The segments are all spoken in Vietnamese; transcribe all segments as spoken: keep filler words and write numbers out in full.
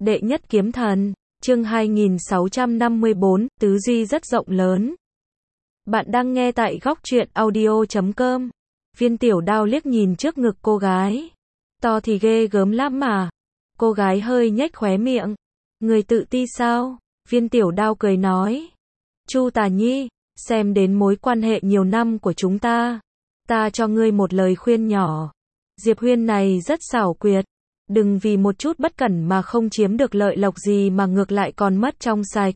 Đệ nhất kiếm thần, chương hai nghìn sáu trăm năm mươi bốn, tứ duy rất rộng lớn. Bạn đang nghe tại góc truyện audio chấm com. Viên tiểu đao liếc nhìn trước ngực cô gái. To thì ghê gớm lắm mà. Cô gái hơi nhếch khóe miệng. Người tự ti sao? Viên tiểu đao cười nói. Chu Tà Nhi, xem đến mối quan hệ nhiều năm của chúng ta. Ta cho ngươi một lời khuyên nhỏ. Diệp Huyên này rất xảo quyệt. Đừng vì một chút bất cẩn mà không chiếm được lợi lộc gì mà ngược lại còn mất trong sạch.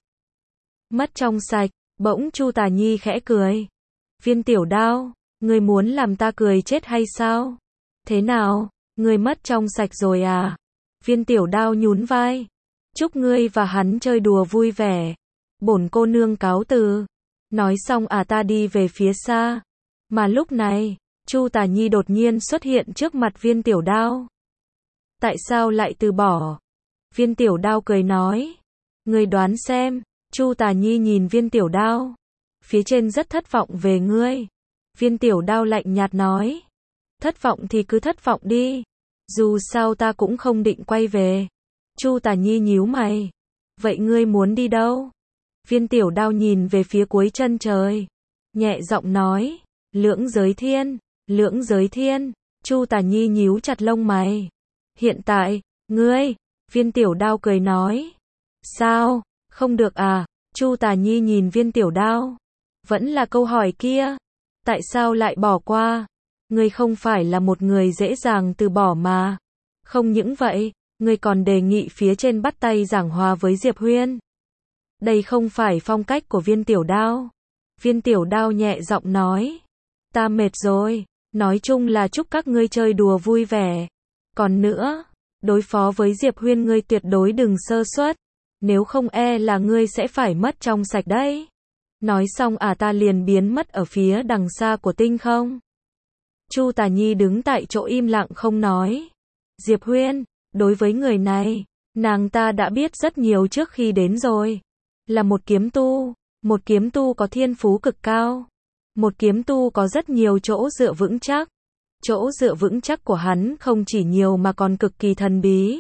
Mất trong sạch, bỗng Chu Tà Nhi khẽ cười. Viên tiểu đao, ngươi muốn làm ta cười chết hay sao? Thế nào, ngươi mất trong sạch rồi à? Viên tiểu đao nhún vai. Chúc ngươi và hắn chơi đùa vui vẻ. Bổn cô nương cáo từ. Nói xong à ta đi về phía xa. Mà lúc này, Chu Tà Nhi đột nhiên xuất hiện trước mặt viên tiểu đao. Tại sao lại từ bỏ? Viên tiểu đao cười nói. Ngươi đoán xem. Chu Tà Nhi nhìn viên tiểu đao. Phía trên rất thất vọng về ngươi. Viên tiểu đao lạnh nhạt nói. Thất vọng thì cứ thất vọng đi. Dù sao ta cũng không định quay về. Chu Tà Nhi nhíu mày. Vậy ngươi muốn đi đâu? Viên tiểu đao nhìn về phía cuối chân trời. Nhẹ giọng nói. Lưỡng giới thiên. Lưỡng giới thiên. Chu Tà Nhi nhíu chặt lông mày. Hiện tại, ngươi, viên tiểu đao cười nói. Sao, không được à? Chu Tà Nhi nhìn viên tiểu đao. Vẫn là câu hỏi kia. Tại sao lại bỏ qua? Ngươi không phải là một người dễ dàng từ bỏ mà. Không những vậy, ngươi còn đề nghị phía trên bắt tay giảng hòa với Diệp Huyên. Đây không phải phong cách của viên tiểu đao. Viên tiểu đao nhẹ giọng nói. Ta mệt rồi, nói chung là chúc các ngươi chơi đùa vui vẻ. Còn nữa, đối phó với Diệp Huyên ngươi tuyệt đối đừng sơ suất, nếu không e là ngươi sẽ phải mất trong sạch đấy. Nói xong à ta liền biến mất ở phía đằng xa của tinh không. Chu Tà Nhi đứng tại chỗ im lặng không nói. Diệp Huyên, đối với người này, nàng ta đã biết rất nhiều trước khi đến rồi. Là một kiếm tu, một kiếm tu có thiên phú cực cao. Một kiếm tu có rất nhiều chỗ dựa vững chắc. Chỗ dựa vững chắc của hắn không chỉ nhiều mà còn cực kỳ thần bí.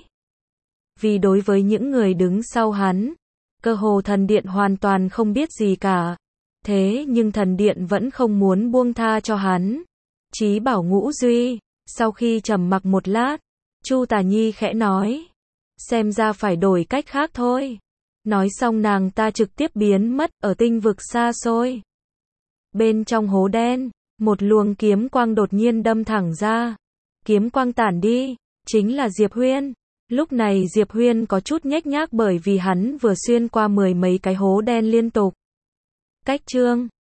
Vì đối với những người đứng sau hắn, cơ hồ thần điện hoàn toàn không biết gì cả. Thế nhưng thần điện vẫn không muốn buông tha cho hắn. Chí bảo ngũ duy, sau khi trầm mặc một lát, Chu Tà Nhi khẽ nói. Xem ra phải đổi cách khác thôi. Nói xong nàng ta trực tiếp biến mất ở tinh vực xa xôi. Bên trong hố đen, một luồng kiếm quang đột nhiên đâm thẳng ra. Kiếm quang tản đi, chính là Diệp Huyên. Lúc này Diệp Huyên có chút nhếch nhác bởi vì hắn vừa xuyên qua mười mấy cái hố đen liên tục. Cách chương